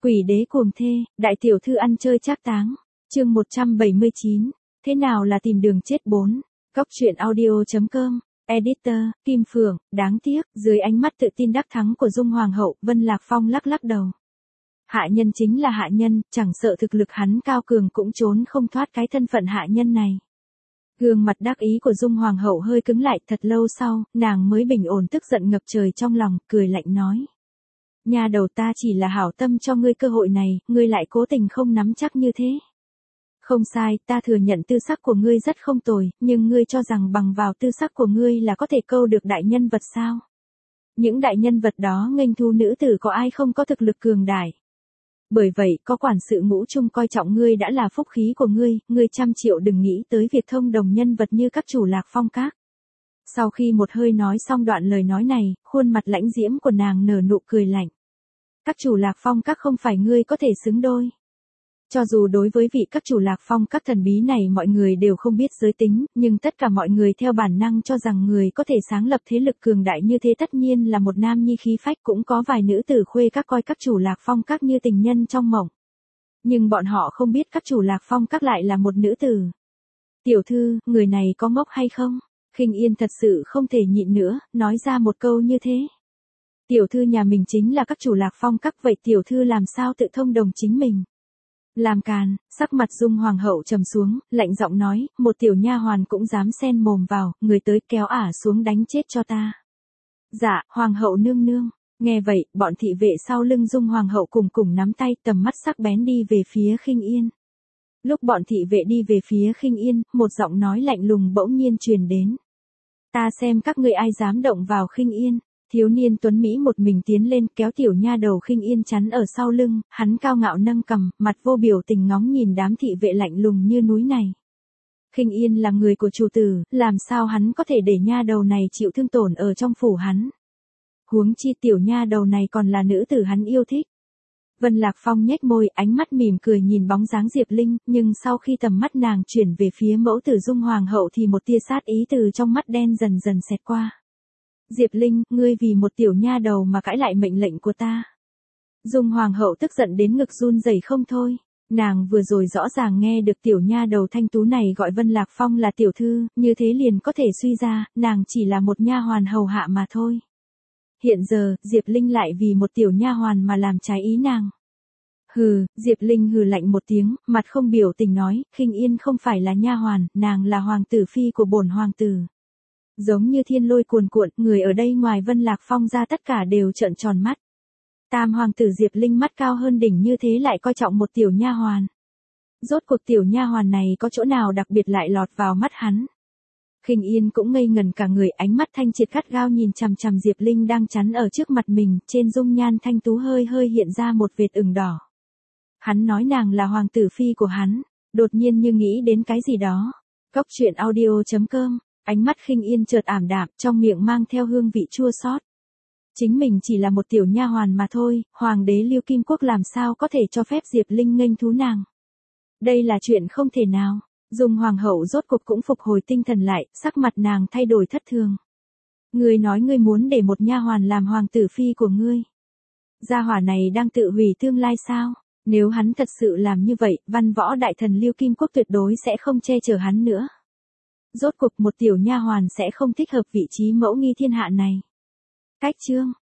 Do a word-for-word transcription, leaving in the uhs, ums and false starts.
Quỷ đế cuồng thê, đại tiểu thư ăn chơi trác táng. Chương một trăm bảy mươi chín. Thế nào là tìm đường chết bốn. Góc truyện audio chấm com. Editor, Kim Phượng. Đáng tiếc, dưới ánh mắt tự tin đắc thắng của Dung Hoàng hậu, Vân Lạc Phong lắc lắc đầu. Hạ nhân chính là hạ nhân, chẳng sợ thực lực hắn cao cường cũng trốn không thoát cái thân phận hạ nhân này. Gương mặt đắc ý của Dung Hoàng hậu hơi cứng lại, thật lâu sau, nàng mới bình ổn tức giận ngập trời trong lòng, cười lạnh nói. Nhà đầu ta chỉ là hảo tâm cho ngươi cơ hội này, ngươi lại cố tình không nắm chắc như thế. Không sai, ta thừa nhận tư sắc của ngươi rất không tồi, nhưng ngươi cho rằng bằng vào tư sắc của ngươi là có thể câu được đại nhân vật sao? Những đại nhân vật đó nghênh thu nữ tử có ai không có thực lực cường đại? Bởi vậy, có quản sự ngũ trung coi trọng ngươi đã là phúc khí của ngươi, ngươi trăm triệu đừng nghĩ tới việc thông đồng nhân vật như các chủ Lạc Phong các. Sau khi một hơi nói xong đoạn lời nói này, khuôn mặt lãnh diễm của nàng nở nụ cười lạnh. Các chủ Lạc Phong các không phải ngươi có thể xứng đôi. Cho dù đối với vị các chủ Lạc Phong các thần bí này mọi người đều không biết giới tính, nhưng tất cả mọi người theo bản năng cho rằng người có thể sáng lập thế lực cường đại như thế tất nhiên là một nam nhi khí phách, cũng có vài nữ tử khuê các coi các chủ Lạc Phong các như tình nhân trong mộng. Nhưng bọn họ không biết các chủ Lạc Phong các lại là một nữ tử. Tiểu thư, người này có ngốc hay không? Khinh Yên thật sự không thể nhịn nữa, nói ra một câu như thế. Tiểu thư nhà mình chính là các chủ Lạc Phong các, vậy tiểu thư làm sao tự thông đồng chính mình? Làm càn, sắc mặt Dung Hoàng hậu trầm xuống, lạnh giọng nói, một tiểu nha hoàn cũng dám xen mồm vào, người tới kéo ả xuống đánh chết cho ta. Dạ, Hoàng hậu nương nương. Nghe vậy, bọn thị vệ sau lưng Dung Hoàng hậu cùng cùng nắm tay, tầm mắt sắc bén đi về phía Khinh Yên. Lúc bọn thị vệ đi về phía Khinh Yên, một giọng nói lạnh lùng bỗng nhiên truyền đến. Ta xem các ngươi ai dám động vào Khinh Yên. Thiếu niên tuấn Mỹ một mình tiến lên kéo tiểu nha đầu Khinh Yên chắn ở sau lưng, hắn cao ngạo nâng cằm, mặt vô biểu tình ngóng nhìn đám thị vệ lạnh lùng như núi này. Khinh Yên là người của chủ tử, làm sao hắn có thể để nha đầu này chịu thương tổn ở trong phủ hắn. Huống chi tiểu nha đầu này còn là nữ tử hắn yêu thích. Vân Lạc Phong nhếch môi, ánh mắt mỉm cười nhìn bóng dáng Diệp Linh, nhưng sau khi tầm mắt nàng chuyển về phía mẫu tử Dung Hoàng hậu thì một tia sát ý từ trong mắt đen dần dần xẹt qua. Diệp Linh, ngươi vì một tiểu nha đầu mà cãi lại mệnh lệnh của ta. Dung Hoàng hậu tức giận đến ngực run rẩy không thôi. Nàng vừa rồi rõ ràng nghe được tiểu nha đầu thanh tú này gọi Vân Lạc Phong là tiểu thư, như thế liền có thể suy ra, nàng chỉ là một nha hoàn hầu hạ mà thôi. Hiện giờ, Diệp Linh lại vì một tiểu nha hoàn mà làm trái ý nàng. Hừ, Diệp Linh hừ lạnh một tiếng, mặt không biểu tình nói, Khinh Yên không phải là nha hoàn, nàng là hoàng tử phi của bổn hoàng tử. Giống như thiên lôi cuồn cuộn, người ở đây ngoài Vân Lạc Phong ra tất cả đều trợn tròn mắt. Tam hoàng tử Diệp Linh mắt cao hơn đỉnh như thế lại coi trọng một tiểu nha hoàn. Rốt cuộc tiểu nha hoàn này có chỗ nào đặc biệt lại lọt vào mắt hắn. Khinh Yên cũng ngây ngần cả người, ánh mắt thanh triệt gắt gao nhìn chằm chằm Diệp Linh đang chắn ở trước mặt mình, trên dung nhan thanh tú hơi hơi hiện ra một vệt ửng đỏ. Hắn nói nàng là hoàng tử phi của hắn, đột nhiên như nghĩ đến cái gì đó. Góc truyện audio chấm com. Ánh mắt Khinh Yên chợt ảm đạm, trong miệng mang theo hương vị chua xót. Chính mình chỉ là một tiểu nha hoàn mà thôi, hoàng đế Lưu Kim Quốc làm sao có thể cho phép Diệp Linh nghênh thú nàng. Đây là chuyện không thể nào. Dung Hoàng hậu rốt cuộc cũng phục hồi tinh thần lại, sắc mặt nàng thay đổi thất thường. Ngươi nói ngươi muốn để một nha hoàn làm hoàng tử phi của ngươi. Gia hỏa này đang tự hủy tương lai sao? Nếu hắn thật sự làm như vậy, văn võ đại thần Lưu Kim Quốc tuyệt đối sẽ không che chở hắn nữa. Rốt cuộc một tiểu nha hoàn sẽ không thích hợp vị trí mẫu nghi thiên hạ này. Cách chương